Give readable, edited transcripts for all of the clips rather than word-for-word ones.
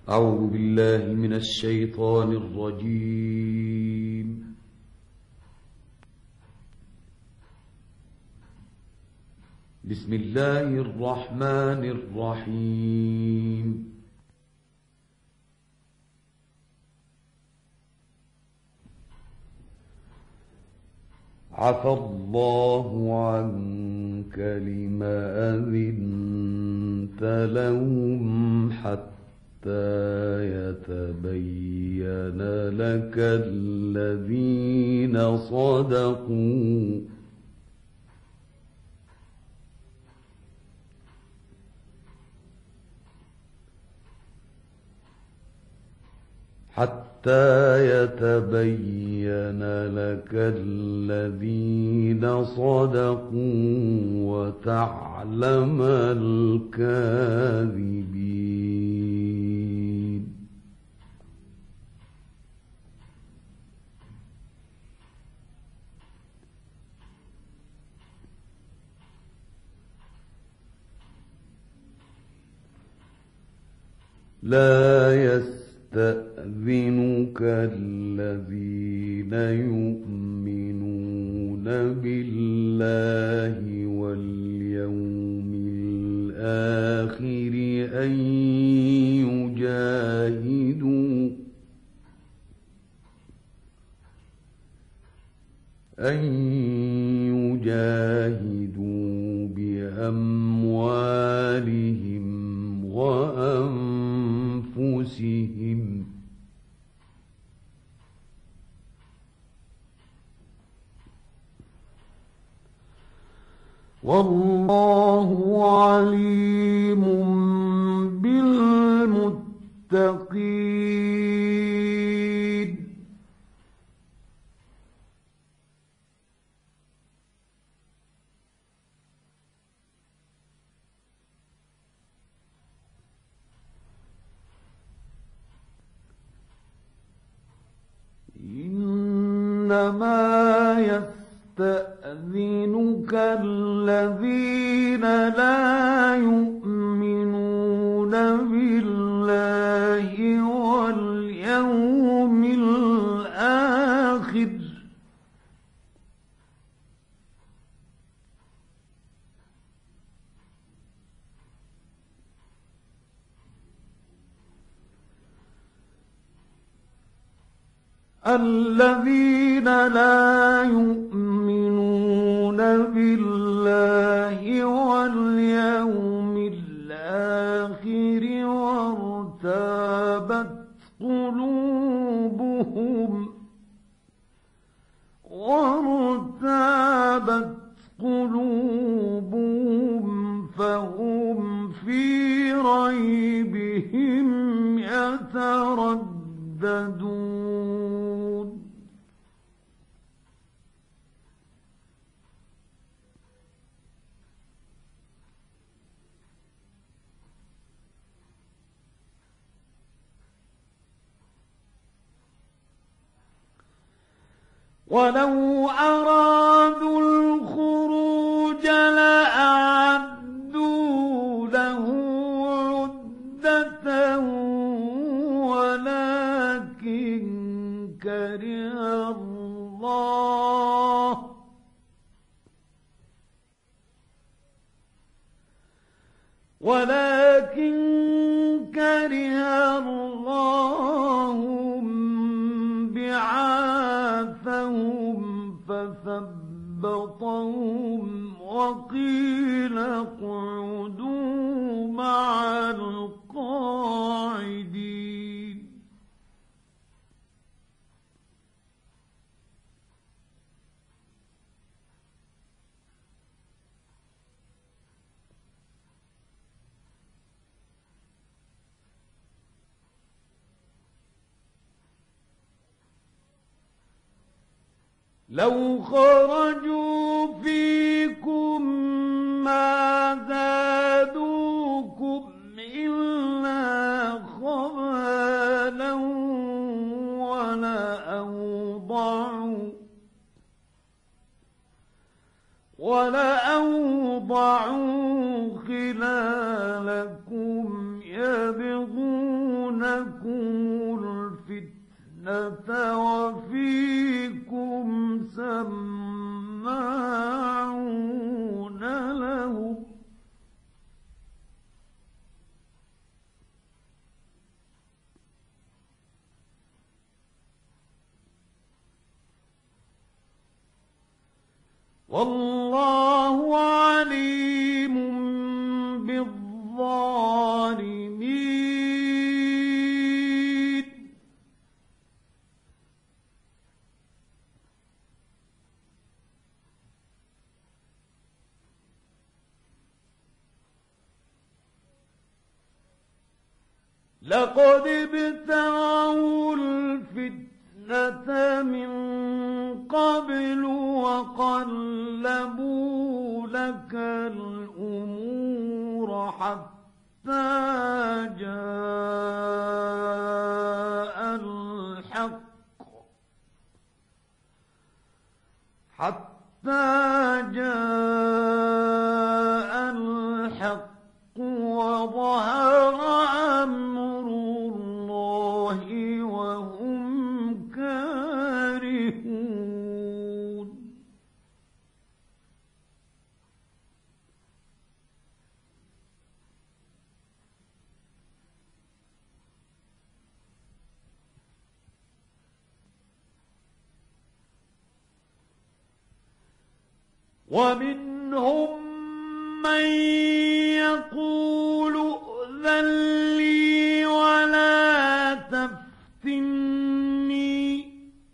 أعوذ بالله من الشيطان الرجيم. بسم الله الرحمن الرحيم. عفى الله عنك لم أذنت لهم حتى يتبين لك الذين صدقوا وتعلم الكاذبين. لا يستأذنك الذين يؤمنون بالله واليوم الآخر أن يجاهدوا بأموالهم وأنفسهم والله عليم بالمتقين. إنما يستأذنك الذين لا يؤمنون بالله واليوم الآخر وارتابت قلوبهم فهم في ريبهم يترددون. ولو أرادوا الخروج لأعدوا له عدة ولكن كره الله بعاثهم فثبطهم وقيل اقعدوا مع القاعدين. لو خرجوا فيكم ما زادوكم إلا خبالا ولأوضعوا خلالكم يبغون لكم الفتنة وفيكم سماعون لهم والله عليم بالظالمين لقد ابتغوا الفتنة من قبل وقلبوا لك الأمور حتى جاء الحق وظهر أمر الله وهم كارهون ومنهم من يقول ائذن لي ولا تفتني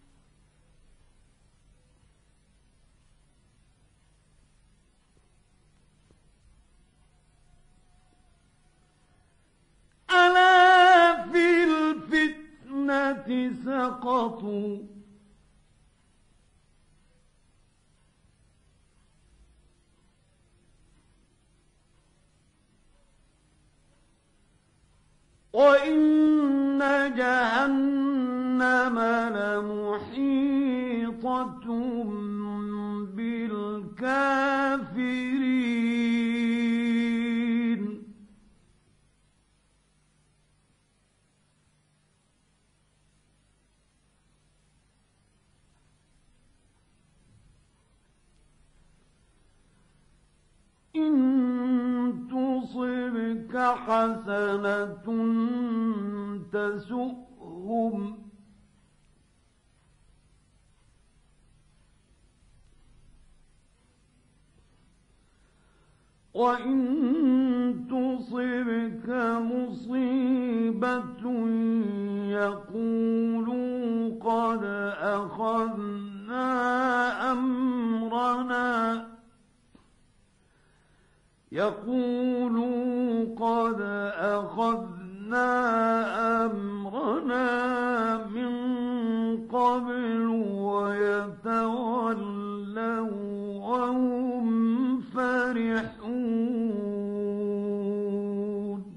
ألا في الفتنة سقطوا وإن جهنم لمحيطة بالكافرين إن تصبك حسنة تسؤهم وإن تصبك مصيبة يقولوا قد أخذنا أمرنا من قبل ويتولوا وهم فرحون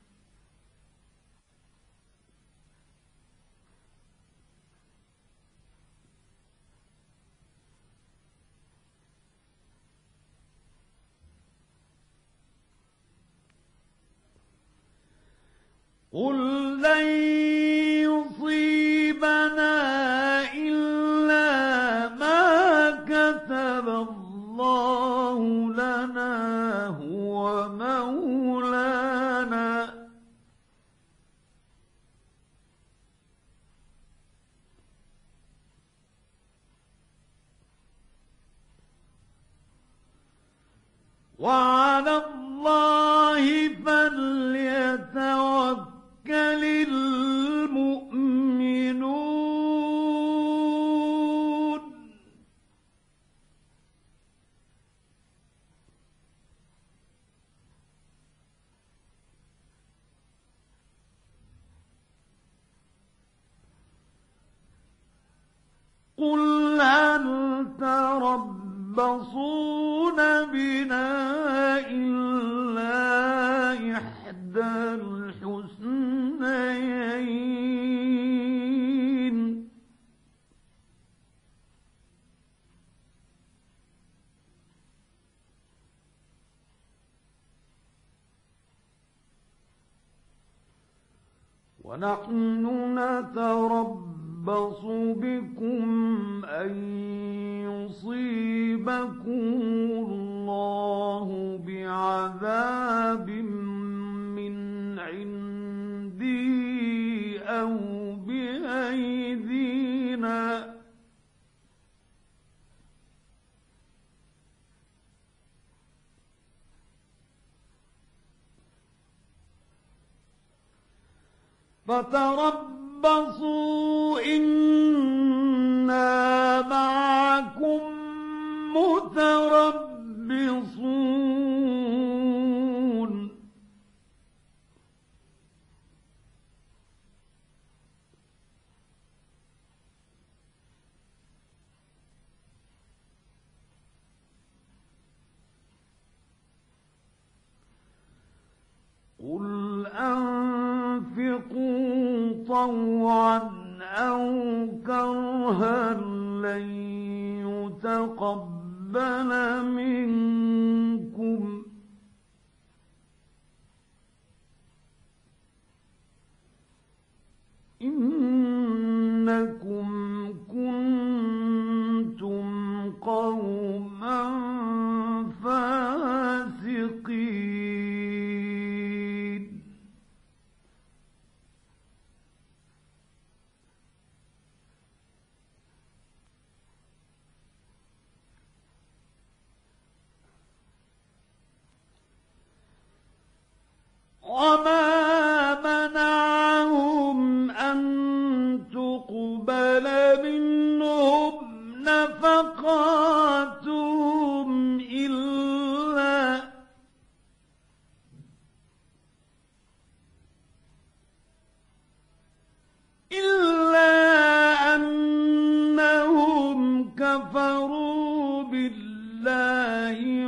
قل لن يصيبنا إلا ما كتب الله لنا هو مولانا وعلى الله فليتوكل المؤمنون قل هل تربصون بنا إلا إحدى الحسنيين ونحن نتربص بكم أن يصيبكم الله بعذاب من عندي أو بأيدينا فتربصوا إنا معكم متربصون قل أنفقوا طوعا أو كرها لن يتقبل منكم إنكم كنتم قوما فاسقين وما منعهم أن تقبل منهم نفقاتهم إلا أنهم كفروا بالله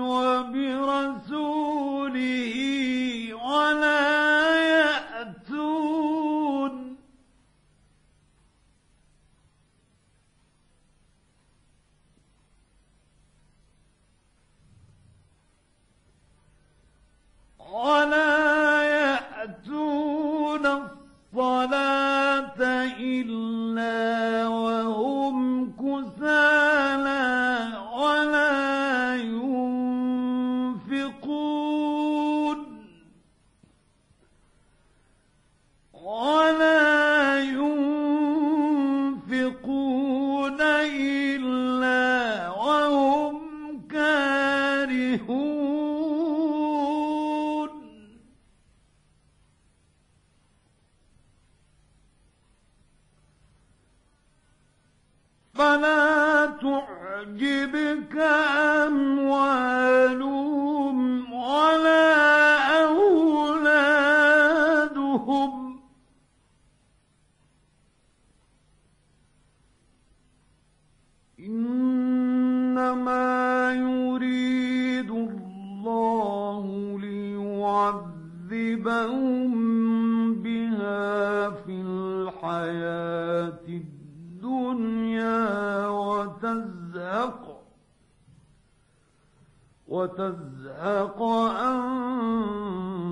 وبرسوله ولا يأتون الصلاة إلا وهم كسالى ولا ينفقون إلا وهم كارهون فلا تعجبك أموالهم ولا أولادهم إنما يريد الله ليعذبهم بها في الحياة الدنيا وتزهق أنفسهم